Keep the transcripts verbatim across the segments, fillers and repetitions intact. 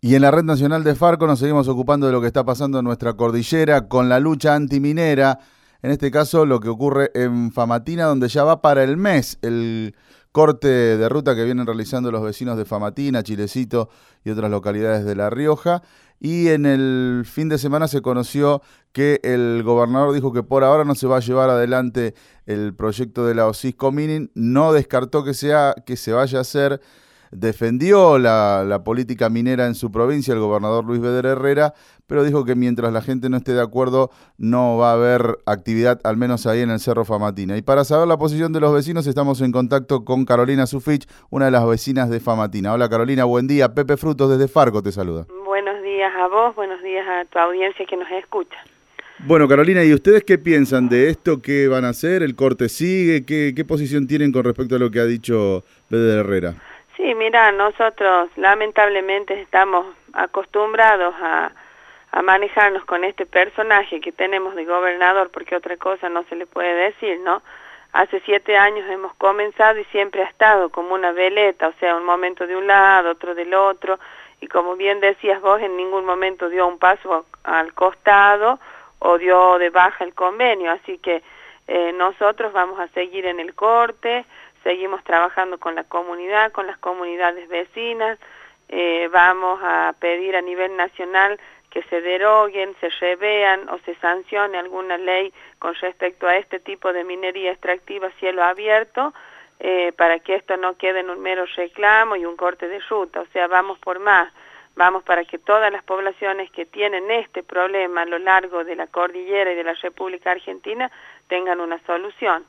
Y en la Red Nacional de Farco nos seguimos ocupando de lo que está pasando en nuestra cordillera con la lucha antiminera. En este caso, lo que ocurre en Famatina, donde ya va para el mes el corte de ruta que vienen realizando los vecinos de Famatina, Chilecito y otras localidades de La Rioja. Y en el fin de semana se conoció que el gobernador dijo que por ahora no se va a llevar adelante el proyecto de la Osisko Mining. No descartó que, sea, que se vaya a hacer. Defendió la, la política minera en su provincia el gobernador Luis Beder Herrera, pero dijo que mientras la gente no esté de acuerdo no va a haber actividad, al menos ahí en el Cerro Famatina. Y para saber la posición de los vecinos estamos en contacto con Carolina Sufich, una de las vecinas de Famatina. Hola Carolina, buen día. Pepe Frutos desde Farco te saluda. Buenos días a vos, buenos días a tu audiencia que nos escucha. Bueno Carolina, ¿y ustedes qué piensan de esto? ¿Qué van a hacer? ¿El corte sigue? ¿Qué, qué posición tienen con respecto a lo que ha dicho Beder Herrera? Sí, mira, nosotros lamentablemente estamos acostumbrados a, a manejarnos con este personaje que tenemos de gobernador, porque otra cosa no se le puede decir, ¿no? Hace siete años hemos comenzado y siempre ha estado como una veleta, o sea, un momento de un lado, otro del otro, y como bien decías vos, en ningún momento dio un paso al costado o dio de baja el convenio, así que eh, nosotros vamos a seguir en el corte. Seguimos trabajando con la comunidad, con las comunidades vecinas, eh, vamos a pedir a nivel nacional que se deroguen, se revean o se sancione alguna ley con respecto a este tipo de minería extractiva a cielo abierto, eh, para que esto no quede en un mero reclamo y un corte de ruta, o sea, vamos por más, vamos para que todas las poblaciones que tienen este problema a lo largo de la cordillera y de la República Argentina tengan una solución.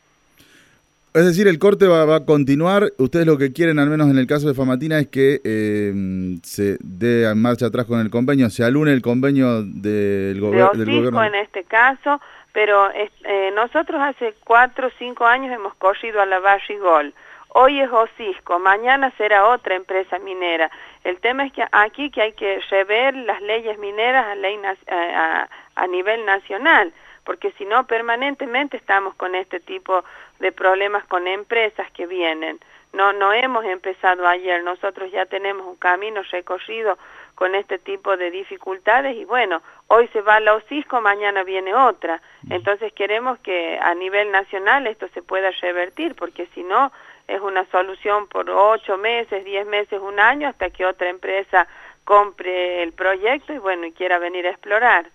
Es decir, el corte va, va a continuar. Ustedes lo que quieren, al menos en el caso de Famatina, es que eh, se dé marcha atrás con el convenio, se alune el convenio del, gober de del gobierno. en este caso, pero eh, nosotros hace cuatro o cinco años hemos corrido a la Barrigol. Hoy es Osisko, mañana será otra empresa minera. El tema es que aquí que hay que rever las leyes mineras a, ley, a, a nivel nacional, porque si no permanentemente estamos con este tipo de problemas con empresas que vienen. No, no hemos empezado ayer, nosotros ya tenemos un camino recorrido con este tipo de dificultades y bueno, hoy se va la Osisko, mañana viene otra. Entonces queremos que a nivel nacional esto se pueda revertir, porque si no es una solución por ocho meses, diez meses, un año, hasta que otra empresa compre el proyecto y bueno, y quiera venir a explorar.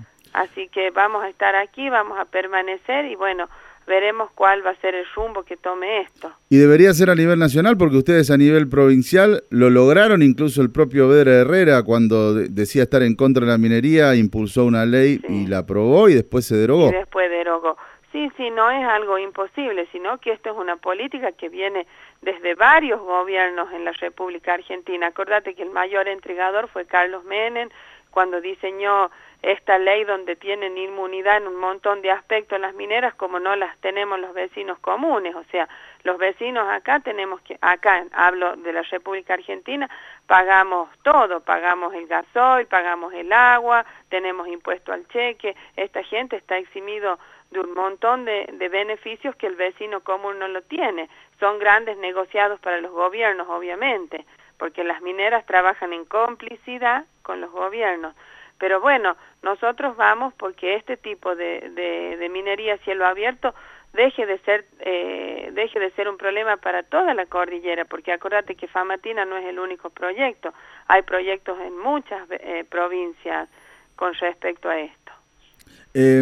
Así que vamos a estar aquí, vamos a permanecer y bueno, veremos cuál va a ser el rumbo que tome esto. Y debería ser a nivel nacional porque ustedes a nivel provincial lo lograron, incluso el propio Beder Herrera cuando de decía estar en contra de la minería, impulsó una ley sí. y la aprobó y después se derogó. Y después derogó. Sí, sí, no es algo imposible, sino que esto es una política que viene desde varios gobiernos en la República Argentina. Acordate que el mayor entregador fue Carlos Menem, cuando diseñó esta ley donde tienen inmunidad en un montón de aspectos las mineras como no las tenemos los vecinos comunes, o sea, los vecinos acá tenemos que, acá hablo de la República Argentina, pagamos todo, pagamos el gasoil, pagamos el agua, tenemos impuesto al cheque, esta gente está eximido de un montón de, de beneficios que el vecino común no lo tiene, son grandes negociados para los gobiernos obviamente, porque las mineras trabajan en complicidad con los gobiernos. Pero bueno, nosotros vamos porque este tipo de, de, de minería a cielo abierto deje de ser eh, deje de ser un problema para toda la cordillera, porque acordate que Famatina no es el único proyecto, hay proyectos en muchas eh, provincias con respecto a esto. Eh,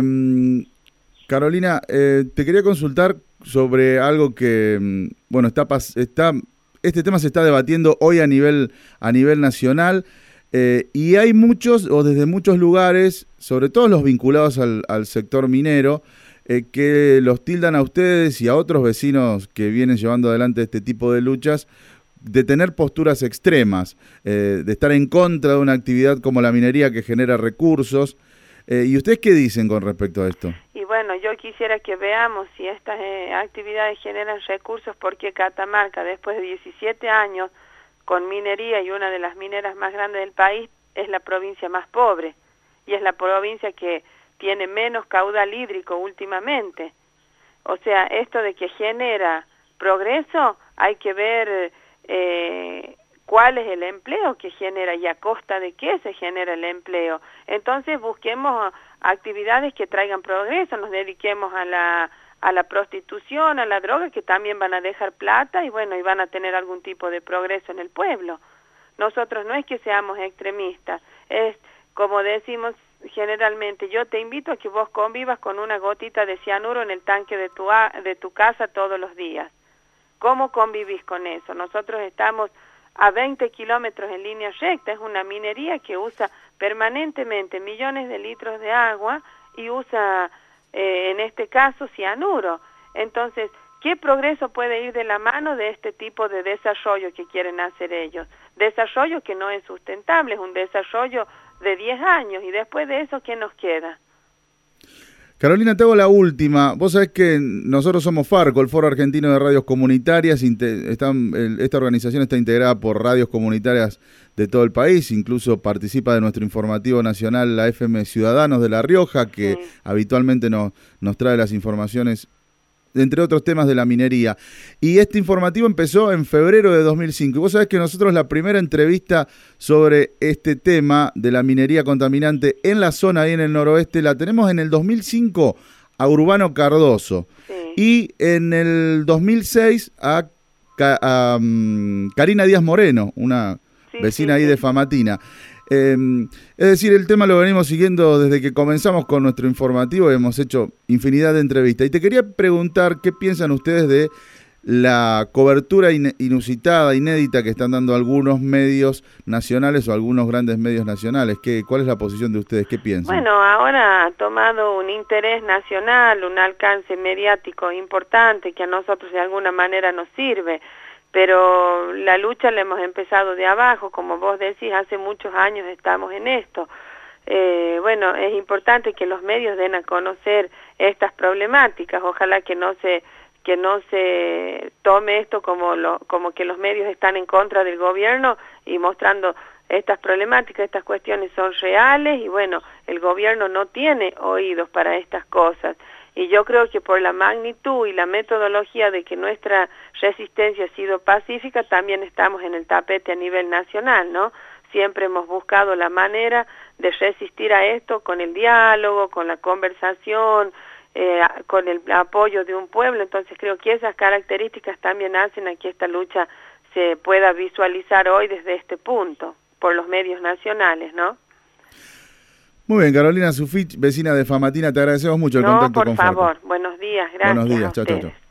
Carolina, eh, te quería consultar sobre algo que, bueno, está está este tema se está debatiendo hoy a nivel a nivel nacional. Eh, y hay muchos, o desde muchos lugares, sobre todo los vinculados al, al sector minero, eh, que los tildan a ustedes y a otros vecinos que vienen llevando adelante este tipo de luchas, de tener posturas extremas, eh, de estar en contra de una actividad como la minería que genera recursos. Eh, ¿Y ustedes qué dicen con respecto a esto? Y bueno, yo quisiera que veamos si estas eh, actividades generan recursos, porque Catamarca, después de diecisiete años, con minería y una de las mineras más grandes del país, es la provincia más pobre y es la provincia que tiene menos caudal hídrico últimamente. O sea, esto de que genera progreso, hay que ver eh, cuál es el empleo que genera y a costa de qué se genera el empleo. Entonces busquemos actividades que traigan progreso, nos dediquemos a la a la prostitución, a la droga, que también van a dejar plata y bueno, y van a tener algún tipo de progreso en el pueblo. Nosotros no es que seamos extremistas, es como decimos generalmente, yo te invito a que vos convivas con una gotita de cianuro en el tanque de tu, de tu casa todos los días. ¿Cómo convivís con eso? Nosotros estamos a veinte kilómetros en línea recta, es una minería que usa permanentemente millones de litros de agua y usa, eh, en este caso, cianuro. Entonces, ¿qué progreso puede ir de la mano de este tipo de desarrollo que quieren hacer ellos? Desarrollo que no es sustentable, es un desarrollo de diez años, y después de eso, ¿qué nos queda? Carolina, te hago la última. Vos sabés que nosotros somos Farco, el Foro Argentino de Radios Comunitarias. Están, esta organización está integrada por radios comunitarias de todo el país, incluso participa de nuestro informativo nacional, la F M Ciudadanos de La Rioja, que sí. habitualmente nos, nos trae las informaciones, entre otros temas de la minería. Y este informativo empezó en febrero de dos mil cinco. Y vos sabés que nosotros la primera entrevista sobre este tema de la minería contaminante en la zona ahí en el noroeste la tenemos en el dos mil cinco a Urbano Cardoso. Sí. Y en el dos mil seis a, a, a um, Karina Díaz Moreno, una sí, vecina sí, ahí sí. de Famatina. Eh, es decir, el tema lo venimos siguiendo desde que comenzamos con nuestro informativo, hemos hecho infinidad de entrevistas. Y te quería preguntar qué piensan ustedes de la cobertura in inusitada, inédita que están dando algunos medios nacionales o algunos grandes medios nacionales. ¿Qué, ¿Cuál es la posición de ustedes? ¿Qué piensan? Bueno, ahora ha tomado un interés nacional, un alcance mediático importante que a nosotros de alguna manera nos sirve. Pero la lucha la hemos empezado de abajo, como vos decís, hace muchos años estamos en esto. Eh, bueno, es importante que los medios den a conocer estas problemáticas, ojalá que no se que no se tome esto como lo, como que los medios están en contra del gobierno y mostrando estas problemáticas, estas cuestiones son reales y bueno, el gobierno no tiene oídos para estas cosas. Y yo creo que por la magnitud y la metodología de que nuestra resistencia ha sido pacífica, también estamos en el tapete a nivel nacional, ¿no? Siempre hemos buscado la manera de resistir a esto con el diálogo, con la conversación, eh, con el apoyo de un pueblo. Entonces creo que esas características también hacen a que esta lucha se pueda visualizar hoy desde este punto, por los medios nacionales, ¿no? Muy bien, Carolina Sufich, vecina de Famatina, te agradecemos mucho el no, contacto con por favor, Farco. buenos días, gracias. Buenos días, chao, chao, chao.